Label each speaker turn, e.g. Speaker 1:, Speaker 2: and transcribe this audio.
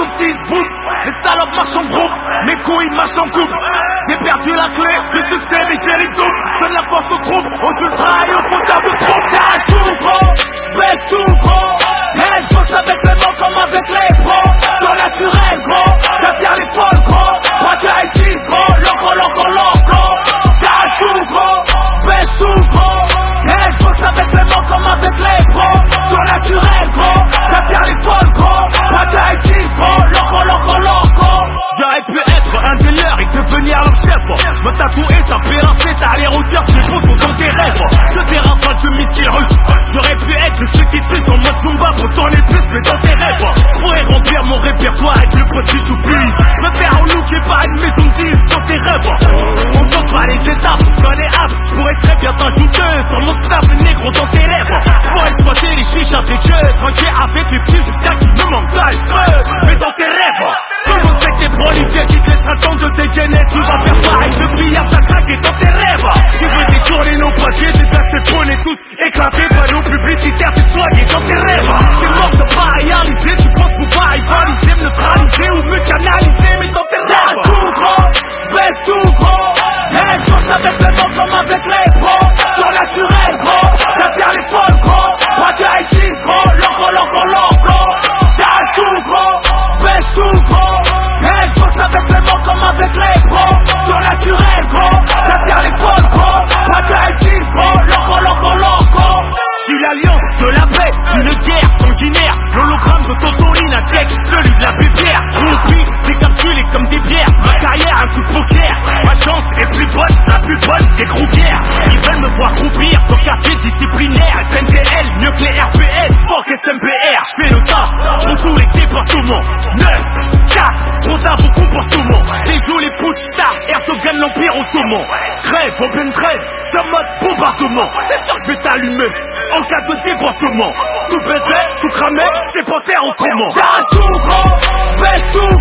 Speaker 1: ton petit zbouk. Les salopes marchent en groupe, mes couilles marchent en couple. J'ai perdu la clé du succès mais j'ai les doubles. Je donne la force aux troupes, aux ultras et aux fauteurs de troupes. J'arrache tout gros, j'baisse tout gros. Et je bosse avec les mots comme avec les pros. Surnaturel gros, j'attire les folles gros. Braqueur et 6 gros, loco. J'arrache tout gros, j'baisse tout gros. Et je bosse avec les mots comme avec les pros. Surnaturel gros, j'attire les folles gros. Braqueur et 6 gros, loco. J'aurais pu être un des leurs et devenir leur chef. Me tatouer, taper rincé, t'as les routières, c'est photos dans tes rêves. Que des rafales de missiles russes. J'aurais pu être de ceux qui sucent en mode Zumba pour tourner plus, mais dans tes rêves. J'pourrais remplir mon répertoire avec le petit chouplis. Me faire relooker par une maison de 10 dans tes rêves. On saute pas les étapes, on se connaît apps. J'pourrais très bien t'ajouter sur mon snap négro dans tes rêves. J'pourrais exploiter les chiches avec eux, tranquille avec les petits jusqu'à qu'ils me manquent d'âge. Mais dans tes rêves, tout le monde sait que t'es prolifié, qui te laissera le temps de dégainer. Tu vas faire pareil depuis hier, t'as craqué dans tes rêves. Tu veux détourner nos papiers, tu tâches tes pôles et tous éclatés. Panneaux publicitaires, t'es soigné dans tes rêves. T'es mort de pas réaliser, tu penses pouvoir rivaliser, me neutraliser ou me canaliser, mais dans tes rêves. J'arrache tout gros, j'baisse tout gros. Et je bosse avec les mots comme avec les pros. Surnaturel gros, j'attire les folles gros. Braqueur et 6 gros, loco. J'arrache tout gros, j'baisse tout gros. Et je bosse avec les mots comme avec les pros. Surnaturel gros, j'attire les folles gros. Braqueur et 6 gros, loco. J'suis l'alliance de la paix, d'une guerre sanguinaire. L'hologramme de Totorina, check, celui de la bibière. Groupie, décapsulé comme des bières. Ma carrière, un coup de poker. Ma chance est plus bonne, la plus bonne des croupières. Ils veulent me voir croupir dans quartier disciplinaire. SNDL, mieux que les RPS, fuck SMPR. J'fais le taf, pour tous les départements. 9, 4, trop tard au comportement. J'déjoue les putsch stars, Erdogan l'Empire ottoman. Crève, en pleine trêve, j'suis en mode bombardement. C'est sûr que j'vais t'allumer en cas de débordement. Tout baiser, tout cramer, j'sais pas faire autrement. J'arrache tout gros, j'baisse tout